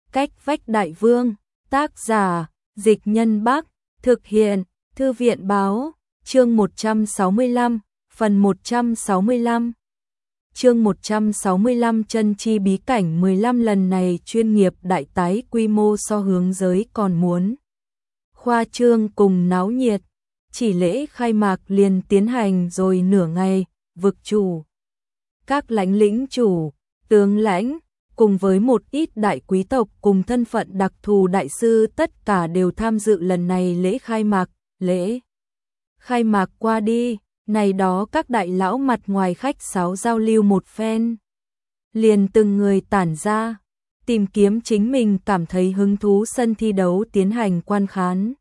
Cách vách đại vương, tác giả, Dịch Nhân Bắc, thực hiện, Thư viện báo, chương 165, phần 165. Chương 165 chân chi bí cảnh 15 lần này chuyên nghiệp đại tái quy mô so hướng giới còn muốn. Khoa trương cùng náo nhiệt, chỉ lễ khai mạc liền tiến hành rồi nửa ngày, vực chủ. Các lãnh lĩnh chủ, tướng lãnh, cùng với một ít đại quý tộc cùng thân phận đặc thù đại sư tất cả đều tham dự lần này lễ khai mạc. Lễ khai mạc qua đi, này đó các đại lão mặt ngoài khách sáo giao lưu một phen. Liền từng người tản ra, tìm kiếm chính mình cảm thấy hứng thú sân thi đấu tiến hành quan khán.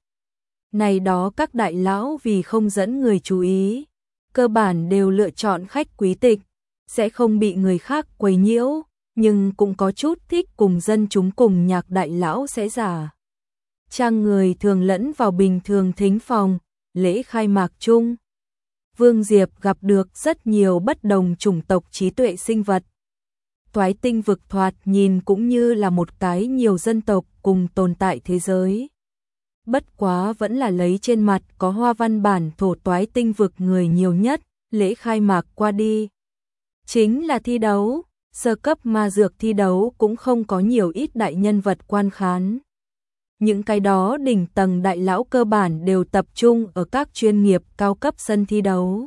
Này đó các đại lão vì không dẫn người chú ý, cơ bản đều lựa chọn khách quý tịch, sẽ không bị người khác quấy nhiễu, nhưng cũng có chút thích cùng dân chúng cùng nhạc đại lão sẽ giả. Trang người thường lẫn vào bình thường thính phòng, lễ khai mạc chung. Vương Diệp gặp được rất nhiều bất đồng chủng tộc trí tuệ sinh vật. Toái tinh vực thoạt nhìn cũng như là một cái nhiều dân tộc cùng tồn tại thế giới. Bất quá vẫn là lấy trên mặt có hoa văn bản thổ toái tinh vực người nhiều nhất, lễ khai mạc qua đi. Chính là thi đấu, sơ cấp ma dược thi đấu cũng không có nhiều ít đại nhân vật quan khán. Những cái đó đỉnh tầng đại lão cơ bản đều tập trung ở các chuyên nghiệp cao cấp sân thi đấu.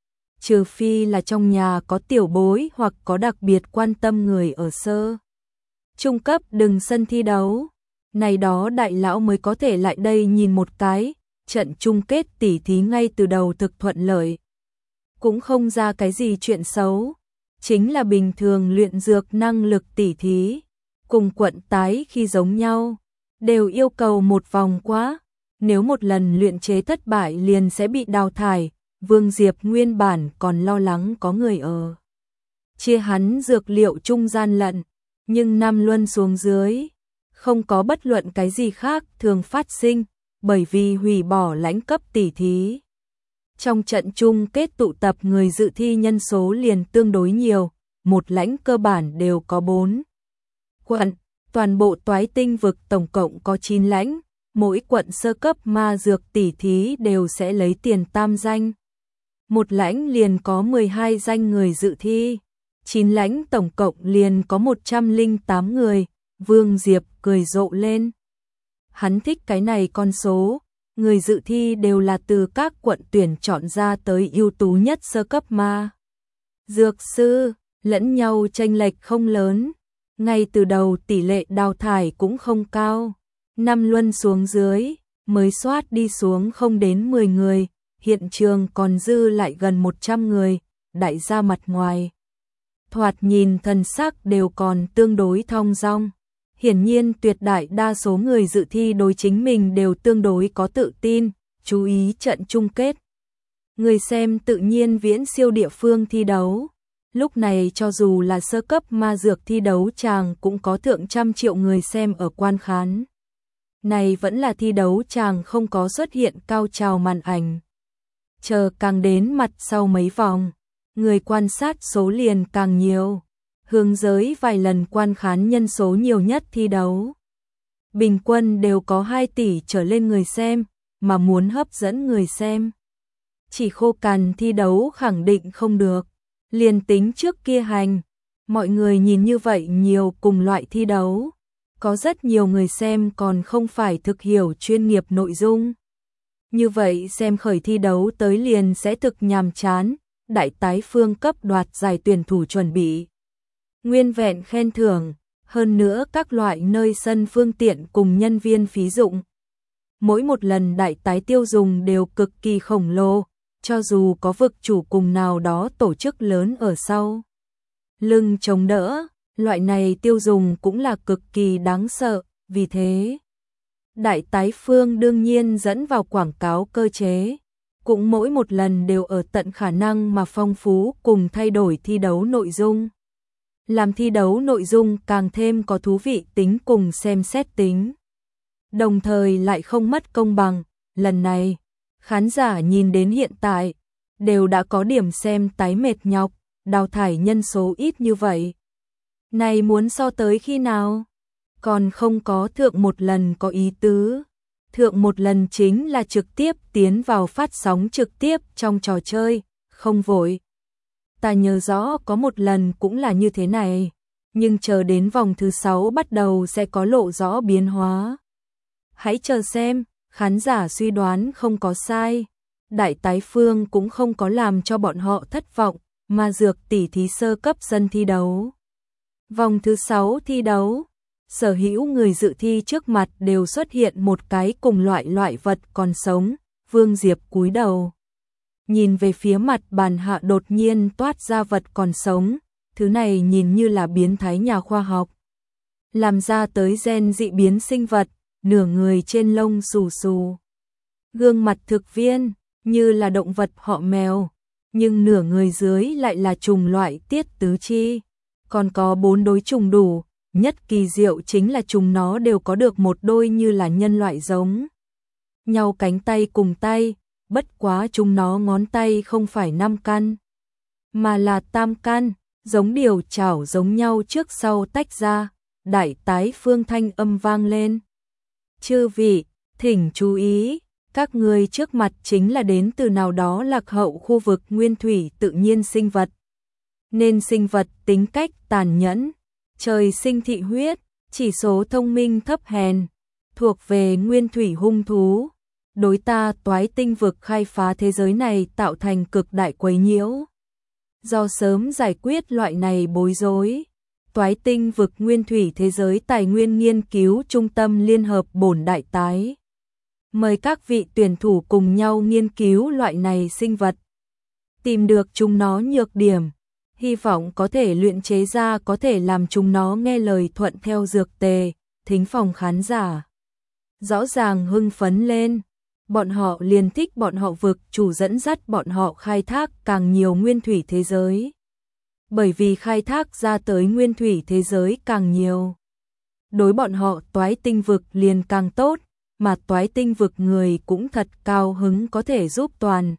Trừ phi là trong nhà có tiểu bối hoặc có đặc biệt quan tâm người ở sơ trung cấp đừng sân thi đấu. Này đó đại lão mới có thể lại đây nhìn một cái, trận chung kết tỉ thí ngay từ đầu thực thuận lợi. Cũng không ra cái gì chuyện xấu, chính là bình thường luyện dược năng lực tỉ thí, cùng quận tái khi giống nhau, đều yêu cầu một vòng quá, nếu một lần luyện chế thất bại liền sẽ bị đào thải. Vương Diệp nguyên bản còn lo lắng có người ở chia hắn dược liệu trung gian lận, nhưng năm luân xuống dưới, không có bất luận cái gì khác thường phát sinh, bởi vì hủy bỏ lãnh cấp tỉ thí. Trong trận chung kết tụ tập người dự thi nhân số liền tương đối nhiều, một lãnh cơ bản đều có 4 quận, toàn bộ toái tinh vực tổng cộng có 9 lãnh, mỗi quận sơ cấp ma dược tỉ thí đều sẽ lấy tiền tam danh. Một lãnh liền có 12 danh người dự thi, 9 lãnh tổng cộng liền có 108 người, Vương Diệp cười rộ lên. Hắn thích cái này con số, người dự thi đều là từ các quận tuyển chọn ra tới ưu tú nhất sơ cấp ma dược sư, lẫn nhau chênh lệch không lớn, ngay từ đầu tỷ lệ đào thải cũng không cao, 5 luân xuống dưới, mới soát đi xuống không đến 10 người. Hiện trường còn dư lại gần 100 người, đại gia mặt ngoài. Thoạt nhìn thần sắc đều còn tương đối thong dong. Hiển nhiên tuyệt đại đa số người dự thi đối chính mình đều tương đối có tự tin, chú ý trận chung kết. Người xem tự nhiên viễn siêu địa phương thi đấu. Lúc này cho dù là sơ cấp ma dược thi đấu chàng cũng có thượng trăm triệu người xem ở quan khán. Này vẫn là thi đấu chàng không có xuất hiện cao trào màn ảnh. Chờ càng đến mặt sau mấy vòng, người quan sát số liền càng nhiều, hướng giới vài lần quan khán nhân số nhiều nhất thi đấu. Bình quân đều có 2 tỷ trở lên người xem, mà muốn hấp dẫn người xem. Chỉ khô cằn thi đấu khẳng định không được, liền tính trước kia hành, mọi người nhìn như vậy nhiều cùng loại thi đấu. Có rất nhiều người xem còn không phải thực hiểu chuyên nghiệp nội dung. Như vậy xem khởi thi đấu tới liền sẽ thực nhàm chán, đại tái phương cấp đoạt giải tuyển thủ chuẩn bị. Nguyên vẹn khen thưởng, hơn nữa các loại nơi sân phương tiện cùng nhân viên phí dụng. Mỗi một lần đại tái tiêu dùng đều cực kỳ khổng lồ, cho dù có vực chủ cùng nào đó tổ chức lớn ở sau lưng chống đỡ, loại này tiêu dùng cũng là cực kỳ đáng sợ, vì thế đại tái phương đương nhiên dẫn vào quảng cáo cơ chế, cũng mỗi một lần đều ở tận khả năng mà phong phú cùng thay đổi thi đấu nội dung. Làm thi đấu nội dung càng thêm có thú vị tính cùng xem xét tính. Đồng thời lại không mất công bằng, lần này, khán giả nhìn đến hiện tại, đều đã có điểm xem tái mệt nhọc, đào thải nhân số ít như vậy. Này muốn so tới khi nào? Còn không có thượng một lần có ý tứ. Thượng một lần chính là trực tiếp tiến vào phát sóng trực tiếp trong trò chơi, không vội. Ta nhớ rõ có một lần cũng là như thế này, nhưng chờ đến vòng thứ 6 bắt đầu sẽ có lộ rõ biến hóa. Hãy chờ xem, khán giả suy đoán không có sai. Đại Tái Phương cũng không có làm cho bọn họ thất vọng, mà dược tỷ thí sơ cấp sân thi đấu. Vòng thứ 6 thi đấu, sở hữu người dự thi trước mặt đều xuất hiện một cái cùng loại vật còn sống. Vương Diệp cúi đầu, nhìn về phía mặt bàn hạ đột nhiên toát ra vật còn sống, thứ này nhìn như là biến thái nhà khoa học làm ra tới gen dị biến sinh vật, nửa người trên lông xù xù, gương mặt thực viên như là động vật họ mèo, nhưng nửa người dưới lại là trùng loại tiết tứ chi, còn có 4 đôi trùng đủ. Nhất kỳ diệu chính là chúng nó đều có được một đôi như là nhân loại giống nhau cánh tay cùng tay, bất quá chúng nó ngón tay không phải 5 căn, mà là tam căn, giống điều chảo giống nhau trước sau tách ra. Đại Tái Phương thanh âm vang lên. Chư vị, thỉnh chú ý, các người trước mặt chính là đến từ nào đó lạc hậu khu vực nguyên thủy tự nhiên sinh vật. Nên sinh vật tính cách tàn nhẫn, trời sinh thị huyết, chỉ số thông minh thấp hèn, thuộc về nguyên thủy hung thú. Đối ta Toái Tinh vực khai phá thế giới này tạo thành cực đại quấy nhiễu. Do sớm giải quyết loại này bối rối, Toái Tinh vực nguyên thủy thế giới tài nguyên nghiên cứu trung tâm liên hợp bổn đại tái. Mời các vị tuyển thủ cùng nhau nghiên cứu loại này sinh vật. Tìm được chúng nó nhược điểm. Hy vọng có thể luyện chế ra có thể làm chúng nó nghe lời thuận theo dược tề. Thính phòng khán giả rõ ràng hưng phấn lên. Bọn họ liền thích bọn họ vực chủ dẫn dắt bọn họ khai thác càng nhiều nguyên thủy thế giới. Bởi vì khai thác ra tới nguyên thủy thế giới càng nhiều, đối bọn họ Toái Tinh vực liền càng tốt, mà Toái Tinh vực người cũng thật cao hứng có thể giúp toàn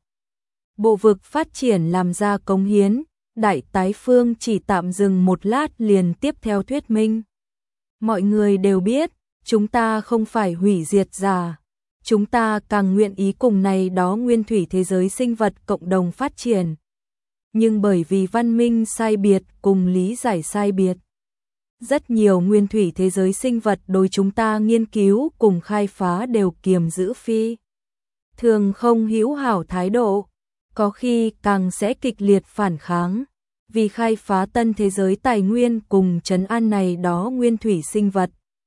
bộ vực phát triển làm ra cống hiến. Đại Tái Phương chỉ tạm dừng một lát liền tiếp theo thuyết minh. Mọi người đều biết, chúng ta không phải hủy diệt giả. Chúng ta càng nguyện ý cùng này đó nguyên thủy thế giới sinh vật cộng đồng phát triển. Nhưng bởi vì văn minh sai biệt cùng lý giải sai biệt, rất nhiều nguyên thủy thế giới sinh vật đối chúng ta nghiên cứu cùng khai phá đều kiềm giữ phi thường không hữu hảo thái độ, có khi càng sẽ kịch liệt phản kháng, vì khai phá tân thế giới tài nguyên cùng trấn an này đó nguyên thủy sinh vật.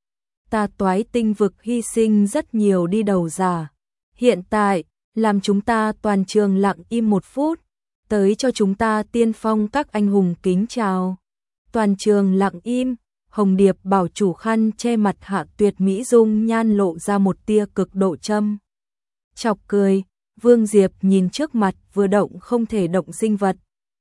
Ta Toái Tinh vực hy sinh rất nhiều đi đầu giả. Hiện tại, làm chúng ta toàn trường lặng im 1 phút, tới cho chúng ta tiên phong các anh hùng kính chào. Toàn trường lặng im, Hồng Điệp bảo chủ khăn che mặt hạ tuyệt mỹ dung nhan lộ ra một tia cực độ châm chọc cười. Vương Diệp nhìn trước mặt vừa động không thể động sinh vật.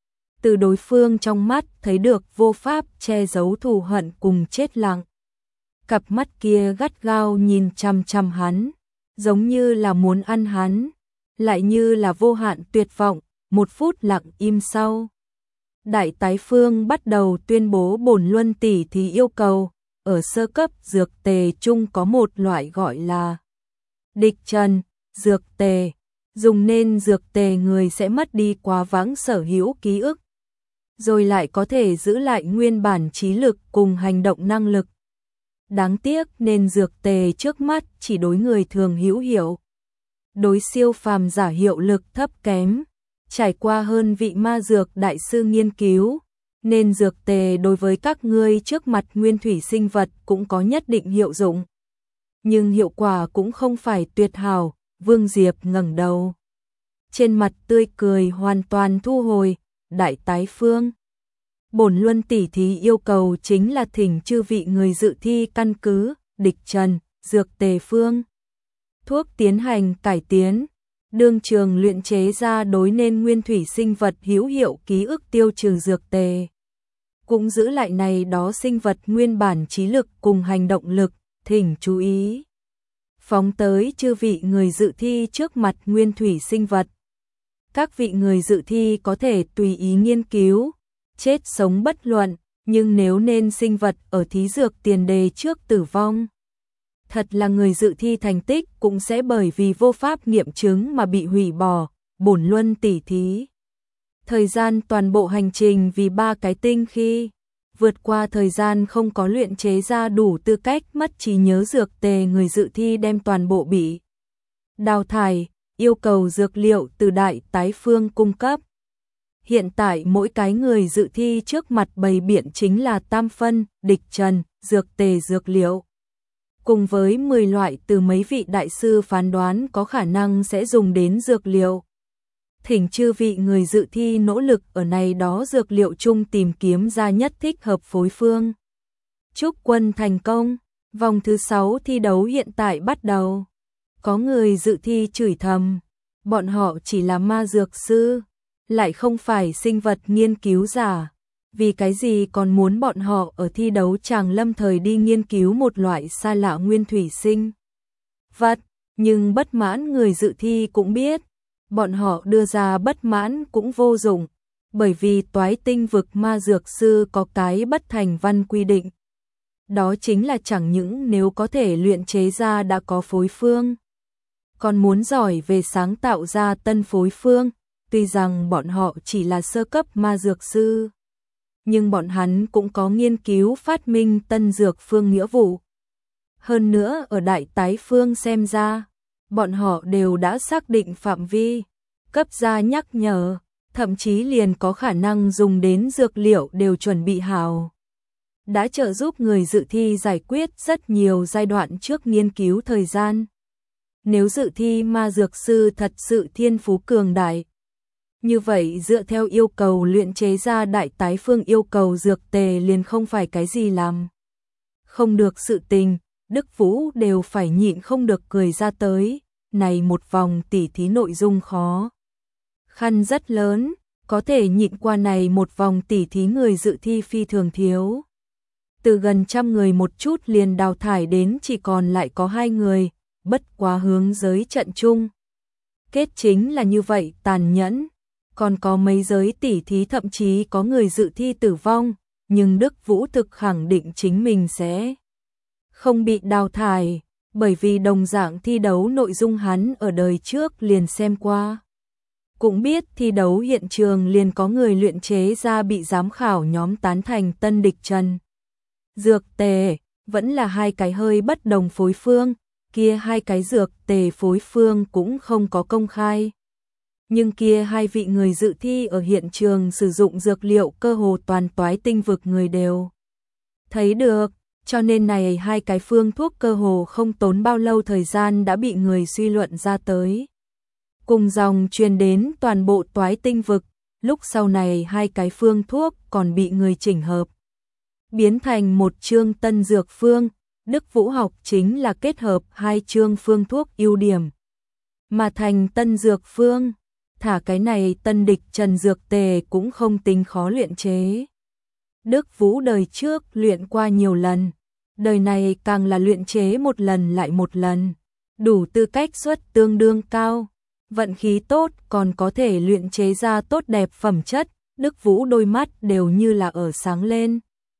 Từ đối phương trong mắt thấy được vô pháp che giấu thù hận cùng chết lặng. Cặp mắt kia gắt gao nhìn chằm chằm hắn, giống như là muốn ăn hắn, lại như là vô hạn tuyệt vọng. 1 phút lặng im sau, Đại Tái Phương bắt đầu tuyên bố bổn luân tỷ thí yêu cầu. Ở sơ cấp dược tề chung có một loại gọi là địch trần dược tề, dùng nên dược tề người sẽ mất đi quá vãng sở hữu ký ức, rồi lại có thể giữ lại nguyên bản trí lực cùng hành động năng lực. Đáng tiếc nên dược tề trước mắt chỉ đối người thường hữu hiệu, đối siêu phàm giả hiệu lực thấp kém. Trải qua hơn vị ma dược đại sư nghiên cứu, nên dược tề đối với các ngươi trước mặt nguyên thủy sinh vật cũng có nhất định hiệu dụng. Nhưng hiệu quả cũng không phải tuyệt hảo. Vương Diệp ngẩng đầu, trên mặt tươi cười hoàn toàn thu hồi. Đại Tái Phương, bổn luân tỷ thí yêu cầu chính là thỉnh chư vị người dự thi căn cứ địch trần dược tề phương thuốc tiến hành cải tiến, đương trường luyện chế ra đối nên nguyên thủy sinh vật hữu hiệu ký ức tiêu trừ dược tề, cũng giữ lại này đó sinh vật nguyên bản trí lực cùng hành động lực. Thỉnh chú ý, phóng tới chư vị người dự thi trước mặt nguyên thủy sinh vật. Các vị người dự thi có thể tùy ý nghiên cứu, chết sống bất luận, Nhưng nếu nên sinh vật ở thí dược tiền đề trước tử vong, thật là người dự thi thành tích cũng sẽ bởi vì vô pháp nghiệm chứng mà bị hủy bỏ, bổn luân tỉ thí. Thời gian toàn bộ hành trình vì 3 cái tinh khi vượt qua thời gian không có luyện chế ra đủ tư cách mất trí nhớ dược tề, người dự thi đem toàn bộ bị đào thải, yêu cầu dược liệu từ đại tái phương cung cấp. Hiện tại mỗi cái người dự thi trước mặt bày biện chính là tam phân, địch trần, dược tề dược liệu. Cùng với 10 loại từ mấy vị đại sư phán đoán có khả năng sẽ dùng đến dược liệu. Thỉnh chư vị người dự thi nỗ lực ở này đó dược liệu chung tìm kiếm ra nhất thích hợp phối phương. Chúc quân thành công, vòng thứ 6 thi đấu hiện tại bắt đầu. Có người dự thi chửi thầm, bọn họ chỉ là ma dược sư, lại không phải sinh vật nghiên cứu giả. Vì cái gì còn muốn bọn họ ở thi đấu tràng lâm thời đi nghiên cứu một loại xa lạ nguyên thủy sinh vật, nhưng bất mãn người dự thi cũng biết, bọn họ đưa ra bất mãn cũng vô dụng, bởi vì toái tinh vực ma dược sư có cái bất thành văn quy định. Đó chính là chẳng những nếu có thể luyện chế ra đã có phối phương, còn muốn giỏi về sáng tạo ra tân phối phương, tuy rằng bọn họ chỉ là sơ cấp ma dược sư, nhưng bọn hắn cũng có nghiên cứu phát minh tân dược phương nghĩa vụ. Hơn nữa ở đại tái phương xem ra, bọn họ đều đã xác định phạm vi, cấp ra nhắc nhở, thậm chí liền có khả năng dùng đến dược liệu đều chuẩn bị hào. Đã trợ giúp người dự thi giải quyết rất nhiều giai đoạn trước nghiên cứu thời gian. Nếu dự thi ma dược sư thật sự thiên phú cường đại, như vậy dựa theo yêu cầu luyện chế ra đại tái phương yêu cầu dược tề liền không phải cái gì làm không được sự tình, Đức Vũ đều phải nhịn không được cười ra tới. Này một vòng tỉ thí nội dung khó khăn rất lớn, có thể nhịn qua này một vòng tỉ thí người dự thi phi thường thiếu. Từ gần 100 người một chút liền đào thải đến chỉ còn lại có 2 người, bất quá hướng giới trận chung. Kết chính là như vậy tàn nhẫn, còn có mấy giới tỉ thí thậm chí có người dự thi tử vong, nhưng Đức Vũ thực khẳng định chính mình sẽ không bị đào thải, bởi vì đồng dạng thi đấu nội dung hắn ở đời trước liền xem qua. Cũng biết thi đấu hiện trường liền có người luyện chế ra bị giám khảo nhóm tán thành tân địch trần. Dược tề, vẫn là 2 cái hơi bất đồng phối phương, kia 2 cái dược tề phối phương cũng không có công khai. Nhưng kia 2 vị người dự thi ở hiện trường sử dụng dược liệu cơ hồ toàn toái tinh vực người đều thấy được, cho nên này 2 cái phương thuốc cơ hồ không tốn bao lâu thời gian đã bị người suy luận ra tới. Cùng dòng truyền đến toàn bộ toái tinh vực, lúc sau này 2 cái phương thuốc còn bị người chỉnh hợp, biến thành một chương tân dược phương. Đức Vũ học chính là kết hợp 2 chương phương thuốc ưu điểm mà thành tân dược phương. Thả cái này tân địch trần dược tề cũng không tính khó luyện chế. Đức Vũ đời trước luyện qua nhiều lần, đời này càng là luyện chế một lần lại một lần, đủ tư cách suất tương đương cao, vận khí tốt còn có thể luyện chế ra tốt đẹp phẩm chất. Đức Vũ đôi mắt đều như là ở sáng lên.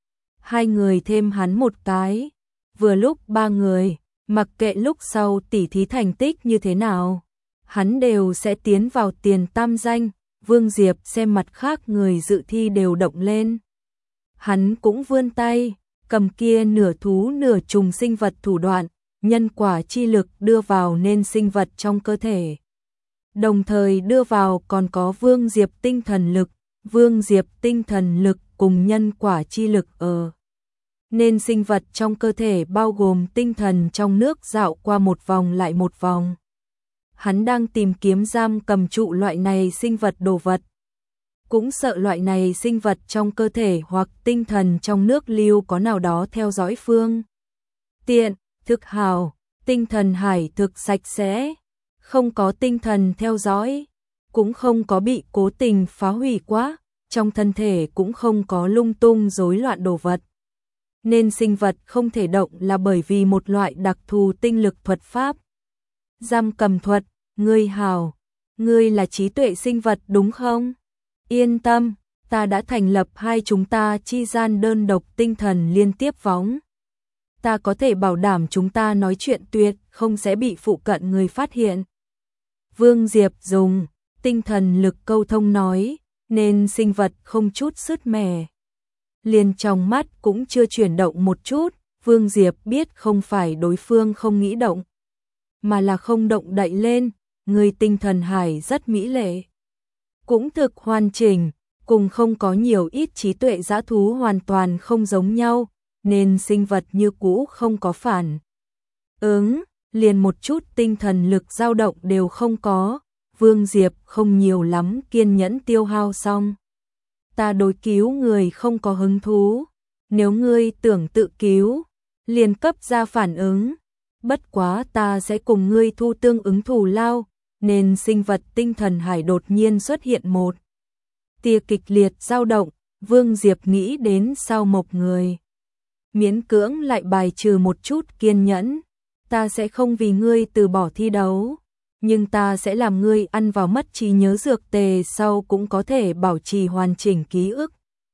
2 người thêm hắn một cái, vừa lúc 3 người, mặc kệ lúc sau tỉ thí thành tích như thế nào, hắn đều sẽ tiến vào tiền tam danh. Vương Diệp xem mặt khác người dự thi đều động lên, hắn cũng vươn tay, cầm kia nửa thú nửa trùng sinh vật thủ đoạn, nhân quả chi lực đưa vào nên sinh vật trong cơ thể. Đồng thời đưa vào còn có Vương Diệp tinh thần lực, Vương Diệp tinh thần lực cùng nhân quả chi lực ở nên sinh vật trong cơ thể bao gồm tinh thần trong nước dạo qua một vòng lại một vòng. Hắn đang tìm kiếm giam cầm trụ loại này sinh vật đồ vật. Cũng sợ loại này sinh vật trong cơ thể hoặc tinh thần trong nước lưu có nào đó theo dõi phương tiện, thực hào, tinh thần hải thực sạch sẽ, không có tinh thần theo dõi, cũng không có bị cố tình phá hủy quá, trong thân thể cũng không có lung tung rối loạn đồ vật. Nên sinh vật không thể động là bởi vì một loại đặc thù tinh lực thuật pháp. Giam cầm thuật, ngươi hào, ngươi là trí tuệ sinh vật đúng không? Yên tâm, ta đã thành lập hai chúng ta chi gian đơn độc tinh thần liên tiếp võng. Ta có thể bảo đảm chúng ta nói chuyện tuyệt không sẽ bị phụ cận người phát hiện. Vương Diệp dùng tinh thần lực câu thông nói, nên sinh vật không chút sứt mẻ. Liền trong mắt cũng chưa chuyển động một chút, Vương Diệp biết không phải đối phương không nghĩ động, mà là không động đậy lên, người tinh thần hải rất mỹ lệ. Cũng thực hoàn chỉnh, cùng không có nhiều ít trí tuệ dã thú hoàn toàn không giống nhau, nên sinh vật như cũ không có phản ứng, liền một chút tinh thần lực dao động đều không có. Vương Diệp không nhiều lắm kiên nhẫn tiêu hao xong. Ta đối cứu người không có hứng thú, nếu ngươi tưởng tự cứu, liền cấp ra phản ứng, bất quá ta sẽ cùng ngươi thu tương ứng thù lao, nên sinh vật tinh thần hải đột nhiên xuất hiện một tia kịch liệt dao động. Vương Diệp nghĩ đến sau một người, miễn cưỡng lại bài trừ một chút kiên nhẫn, ta sẽ không vì ngươi từ bỏ thi đấu, nhưng ta sẽ làm ngươi ăn vào mất trí nhớ dược tề sau cũng có thể bảo trì hoàn chỉnh ký ức.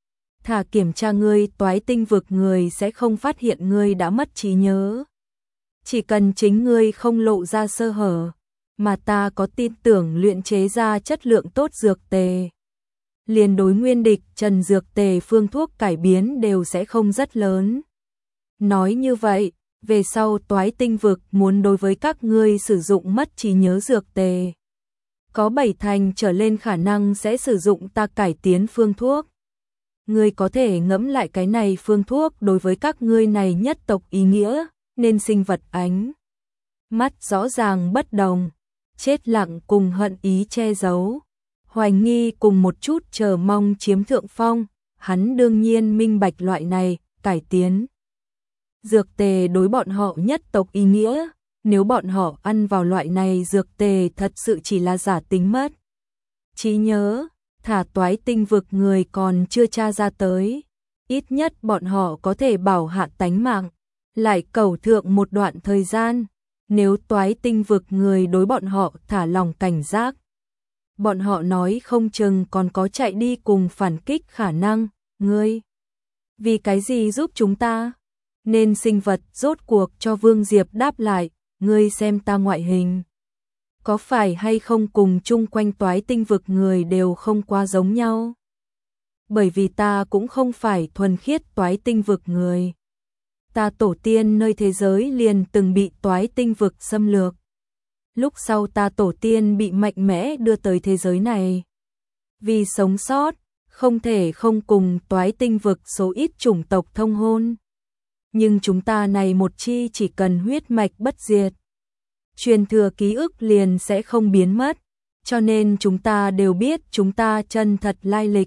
Thả kiểm tra ngươi toái tinh vực người sẽ không phát hiện ngươi đã mất trí nhớ. Chỉ cần chính ngươi không lộ ra sơ hở, mà ta có tin tưởng luyện chế ra chất lượng tốt dược tề, liền đối nguyên địch trần dược tề phương thuốc cải biến đều sẽ không rất lớn. Nói như vậy, về sau toái tinh vực muốn đối với các ngươi sử dụng mất trí nhớ dược tề, có 7 thành trở lên khả năng sẽ sử dụng ta cải tiến phương thuốc. Ngươi có thể ngẫm lại cái này phương thuốc đối với các ngươi này nhất tộc ý nghĩa, nên sinh vật ánh mắt rõ ràng bất đồng, chết lặng cùng hận ý che giấu, hoài nghi cùng một chút chờ mong chiếm thượng phong. Hắn đương nhiên minh bạch loại này cải tiến dược tề đối bọn họ nhất tộc ý nghĩa, nếu bọn họ ăn vào loại này dược tề thật sự chỉ là giả tính mất trí nhớ, thả toái tinh vực người còn chưa tra ra tới, ít nhất bọn họ có thể bảo hạ tánh mạng, lại cầu thượng một đoạn thời gian. Nếu toái tinh vực người đối bọn họ thả lòng cảnh giác, bọn họ nói không chừng còn có chạy đi cùng phản kích khả năng. Ngươi vì cái gì giúp chúng ta? Nên sinh vật rốt cuộc cho Vương Diệp đáp lại, ngươi xem ta ngoại hình, có phải hay không cùng chung quanh toái tinh vực người đều không quá giống nhau? Bởi vì ta cũng không phải thuần khiết toái tinh vực người. Ta tổ tiên nơi thế giới liền từng bị toái tinh vực xâm lược. Lúc sau ta tổ tiên bị mạnh mẽ đưa tới thế giới này. Vì sống sót, không thể không cùng toái tinh vực số ít chủng tộc thông hôn. Nhưng chúng ta này một chi chỉ cần huyết mạch bất diệt, truyền thừa ký ức liền sẽ không biến mất, cho nên chúng ta đều biết chúng ta chân thật lai lịch.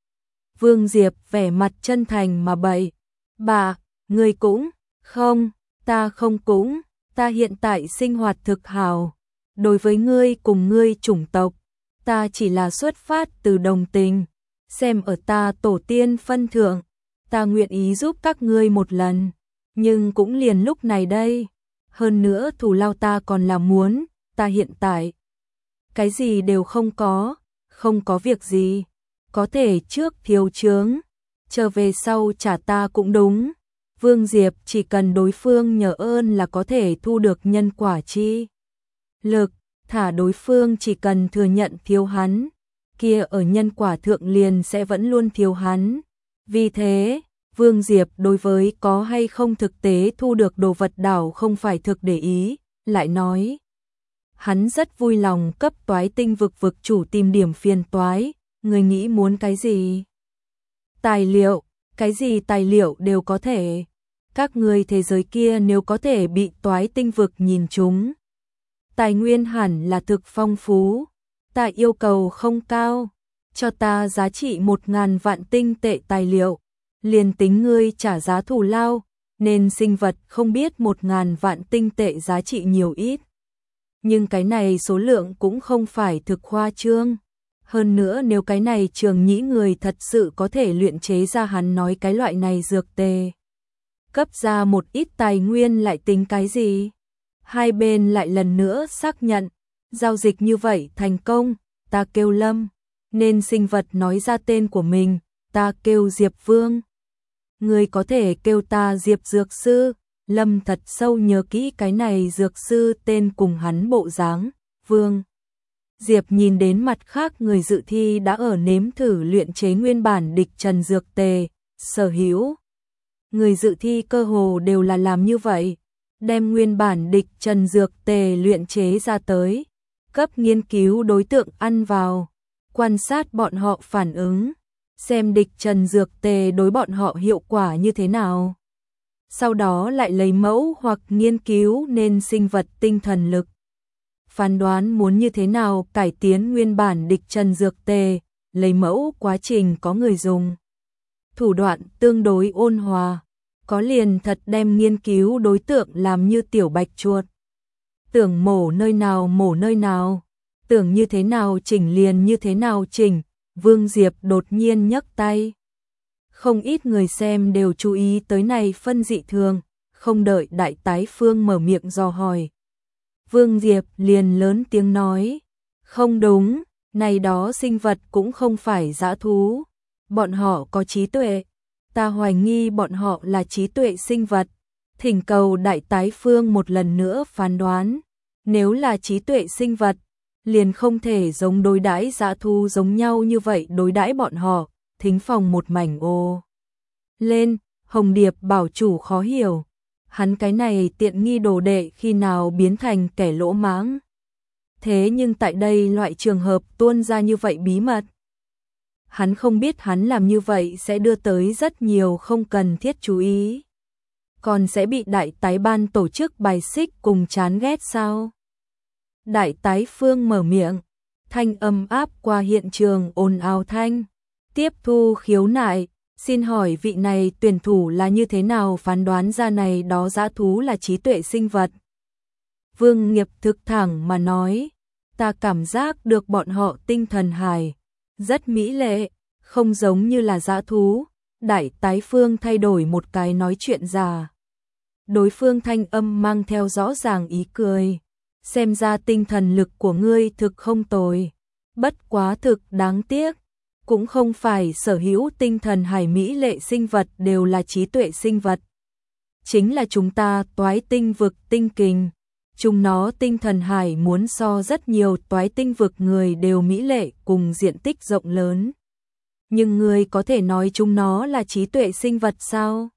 Vương Diệp vẻ mặt chân thành mà bậy, bà, ngươi cũng, không, ta không cũng, ta hiện tại sinh hoạt thực hảo, đối với ngươi cùng ngươi chủng tộc, ta chỉ là xuất phát từ đồng tình, xem ở ta tổ tiên phân thượng, ta nguyện ý giúp các ngươi một lần, nhưng cũng liền lúc này đây, hơn nữa thù lao ta còn là muốn, ta hiện tại cái gì đều không có việc gì, có thể trước thiếu chướng, trở về sau trả ta cũng đúng. Vương Diệp chỉ cần đối phương nhờ ơn là có thể thu được nhân quả chi lực, thả đối phương chỉ cần thừa nhận thiếu hắn, kia ở nhân quả thượng liền sẽ vẫn luôn thiếu hắn. Vì thế, Vương Diệp đối với có hay không thực tế thu được đồ vật đảo không phải thực để ý, lại nói. Hắn rất vui lòng cấp toái tinh vực vực chủ tìm điểm phiền toái, người nghĩ muốn cái gì? Tài liệu, cái gì tài liệu đều có thể. Các người thế giới kia nếu có thể bị toái tinh vực nhìn chúng, tài nguyên hẳn là thực phong phú, ta yêu cầu không cao, cho ta giá trị 1000 vạn tinh tệ tài liệu, liền tính ngươi trả giá thù lao, nên sinh vật không biết 1000 vạn tinh tệ giá trị nhiều ít. Nhưng cái này số lượng cũng không phải thực khoa trương. Hơn nữa nếu cái này Trường Nhĩ người thật sự có thể luyện chế ra hắn nói cái loại này dược tề, cấp ra một ít tài nguyên lại tính cái gì? Hai bên lại lần nữa xác nhận, giao dịch như vậy thành công, ta kêu Lâm, nên sinh vật nói ra tên của mình, ta kêu Diệp Vương. Ngươi có thể kêu ta Diệp Dược Sư. Lâm thật sâu nhớ kỹ cái này Dược Sư tên cùng hắn bộ dáng. Vương Diệp nhìn đến mặt khác người dự thi đã ở nếm thử luyện chế nguyên bản địch trần dược tề, sở hữu. Người dự thi cơ hồ đều là làm như vậy, đem nguyên bản địch trần dược tề luyện chế ra tới, cấp nghiên cứu đối tượng ăn vào, quan sát bọn họ phản ứng, xem địch trần dược tề đối bọn họ hiệu quả như thế nào. Sau đó lại lấy mẫu hoặc nghiên cứu nên sinh vật tinh thần lực. Phán đoán muốn như thế nào cải tiến nguyên bản địch trần dược tề, lấy mẫu quá trình có người dùng. Thủ đoạn tương đối ôn hòa, có liền thật đem nghiên cứu đối tượng làm như tiểu bạch chuột. Tưởng mổ nơi nào, tưởng như thế nào chỉnh liền như thế nào chỉnh, Vương Diệp đột nhiên nhấc tay. Không ít người xem đều chú ý tới này phân dị thường, không đợi Đại Tái Phương mở miệng dò hỏi. Vương Diệp liền lớn tiếng nói, không đúng, này đó sinh vật cũng không phải dã thú, bọn họ có trí tuệ, ta hoài nghi bọn họ là trí tuệ sinh vật, thỉnh cầu Đại Tái Phương một lần nữa phán đoán, nếu là trí tuệ sinh vật, liền không thể giống đối đãi dã thú giống nhau như vậy đối đãi bọn họ. Thính phòng một mảnh ô lên, Hồng Điệp bảo chủ khó hiểu, hắn cái này tiện nghi đồ đệ khi nào biến thành kẻ lỗ mãng. Thế nhưng tại đây loại trường hợp tuôn ra như vậy bí mật. Hắn không biết hắn làm như vậy sẽ đưa tới rất nhiều không cần thiết chú ý. Còn sẽ bị Đại Tái Ban tổ chức bài xích cùng chán ghét sao? Đại Tái Phương mở miệng, thanh âm áp qua hiện trường ồn ào thanh. Tiếp thu khiếu nại, xin hỏi vị này tuyển thủ là như thế nào phán đoán ra này đó dã thú là trí tuệ sinh vật? Vương Nghiệp thực thẳng mà nói, ta cảm giác được bọn họ tinh thần hài, rất mỹ lệ, không giống như là dã thú. Đại Tái Phương thay đổi một cái nói chuyện già. Đối phương thanh âm mang theo rõ ràng ý cười, xem ra tinh thần lực của ngươi thực không tồi, bất quá thực đáng tiếc. Cũng không phải sở hữu tinh thần hải mỹ lệ sinh vật đều là trí tuệ sinh vật. Chính là chúng ta toái tinh vực tinh kình. Chúng nó tinh thần hải muốn so rất nhiều toái tinh vực người đều mỹ lệ cùng diện tích rộng lớn. Nhưng người có thể nói chúng nó là trí tuệ sinh vật sao?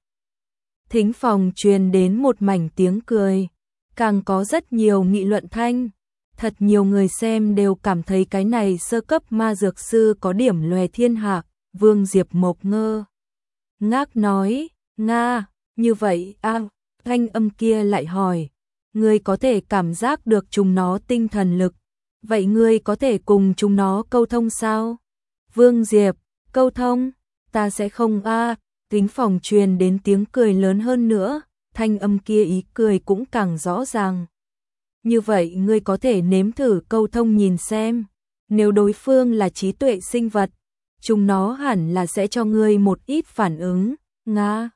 Thính phòng truyền đến một mảnh tiếng cười. Càng có rất nhiều nghị luận thanh. Thật nhiều người xem đều cảm thấy cái này sơ cấp ma dược sư có điểm lòe thiên hạ. Vương Diệp mộc ngơ ngác nói, Nga, như vậy thanh âm kia lại hỏi, ngươi có thể cảm giác được chúng nó tinh thần lực, vậy ngươi có thể cùng chúng nó câu thông sao? Vương Diệp, câu thông, ta sẽ không Thính phòng truyền đến tiếng cười lớn hơn nữa, thanh âm kia ý cười cũng càng rõ ràng. Như vậy ngươi có thể nếm thử câu thông nhìn xem, nếu đối phương là trí tuệ sinh vật, chúng nó hẳn là sẽ cho ngươi một ít phản ứng, Nga.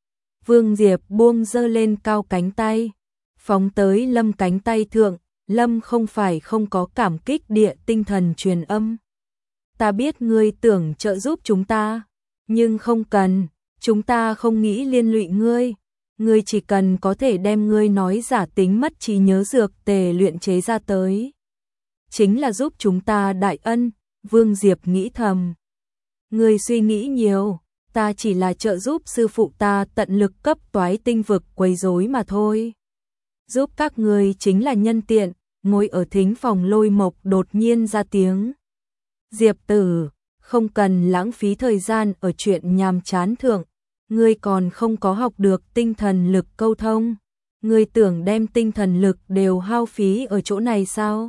Vương Diệp buông giơ lên cao cánh tay, phóng tới Lâm cánh tay thượng, Lâm không phải không có cảm kích địa tinh thần truyền âm. Ta biết ngươi tưởng trợ giúp chúng ta, nhưng không cần, chúng ta không nghĩ liên lụy ngươi. Ngươi chỉ cần có thể đem ngươi nói giả tính mất trí nhớ dược tề luyện chế ra tới. Chính là giúp chúng ta đại ân, Vương Diệp nghĩ thầm. Ngươi suy nghĩ nhiều, ta chỉ là trợ giúp sư phụ ta tận lực cấp toái tinh vực quấy rối mà thôi. Giúp các ngươi chính là nhân tiện, ngồi ở thính phòng Lôi Mộc đột nhiên ra tiếng. Diệp tử, không cần lãng phí thời gian ở chuyện nhàm chán thượng. Ngươi còn không có học được tinh thần lực câu thông, ngươi tưởng đem tinh thần lực đều hao phí ở chỗ này sao?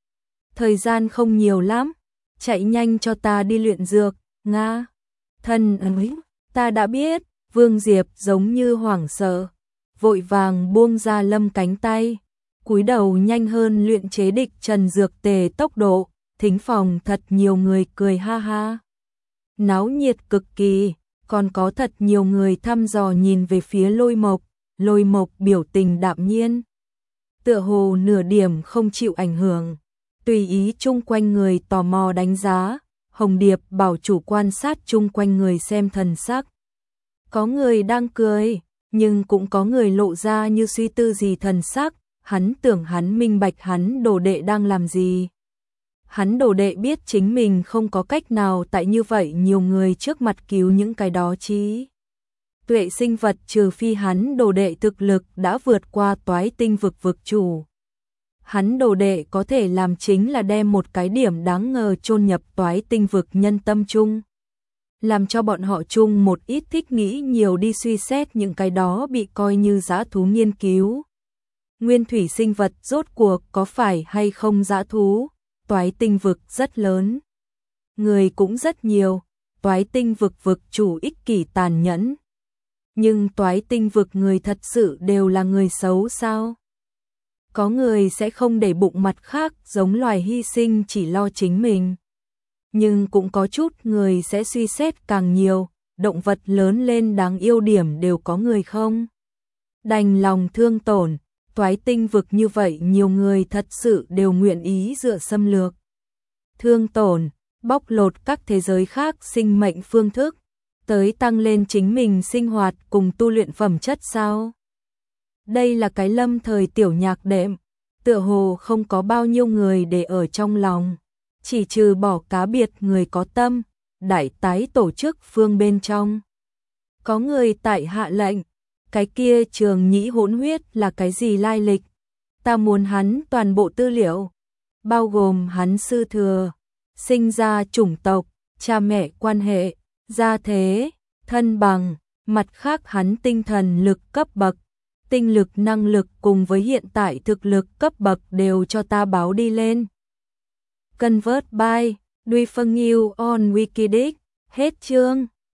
Thời gian không nhiều lắm, chạy nhanh cho ta đi luyện dược, Nga. Thân ấy, ta đã biết, Vương Diệp giống như hoảng sợ, vội vàng buông ra Lâm cánh tay, cúi đầu nhanh hơn luyện chế địch trần dược tề tốc độ, thính phòng thật nhiều người cười ha ha. Náo nhiệt cực kỳ. Còn có thật nhiều người thăm dò nhìn về phía Lôi Mộc biểu tình đạm nhiên. Tựa hồ nửa điểm không chịu ảnh hưởng, tùy ý chung quanh người tò mò đánh giá, Hồng Điệp bảo chủ quan sát chung quanh người xem thần sắc. Có người đang cười, nhưng cũng có người lộ ra như suy tư gì thần sắc, hắn tưởng hắn minh bạch hắn đồ đệ đang làm gì. Hắn đồ đệ biết chính mình không có cách nào tại như vậy nhiều người trước mặt cứu những cái đó trí tuệ sinh vật, trừ phi hắn đồ đệ thực lực đã vượt qua toái tinh vực vực chủ. Hắn đồ đệ có thể làm chính là đem một cái điểm đáng ngờ chôn nhập toái tinh vực nhân tâm chung, làm cho bọn họ chung một ít thích nghĩ nhiều đi suy xét những cái đó bị coi như dã thú nghiên cứu. Nguyên thủy sinh vật rốt cuộc có phải hay không dã thú? Toái tinh vực rất lớn, người cũng rất nhiều, toái tinh vực vực chủ ích kỷ tàn nhẫn. Nhưng toái tinh vực người thật sự đều là người xấu sao? Có người sẽ không để bụng mặt khác, giống loài hy sinh chỉ lo chính mình. Nhưng cũng có chút người sẽ suy xét càng nhiều, động vật lớn lên đáng yêu điểm đều có người không đành lòng thương tổn. Toái tinh vực như vậy nhiều người thật sự đều nguyện ý dựa xâm lược, thương tổn, bóc lột các thế giới khác sinh mệnh phương thức, tới tăng lên chính mình sinh hoạt cùng tu luyện phẩm chất sao? Đây là cái lâm thời tiểu nhạc đệm, tựa hồ không có bao nhiêu người để ở trong lòng, chỉ trừ bỏ cá biệt người có tâm, đại tái tổ chức phương bên trong. Có người tại hạ lệnh, cái kia Trường Nhĩ hỗn huyết là cái gì lai lịch? Ta muốn hắn toàn bộ tư liệu, bao gồm hắn sư thừa, sinh ra chủng tộc, cha mẹ quan hệ, gia thế, thân bằng, mặt khác hắn tinh thần lực cấp bậc, tinh lực năng lực cùng với hiện tại thực lực cấp bậc đều cho ta báo đi lên. Convert by Duy Phân Nghiêu on Wikidic, hết chương.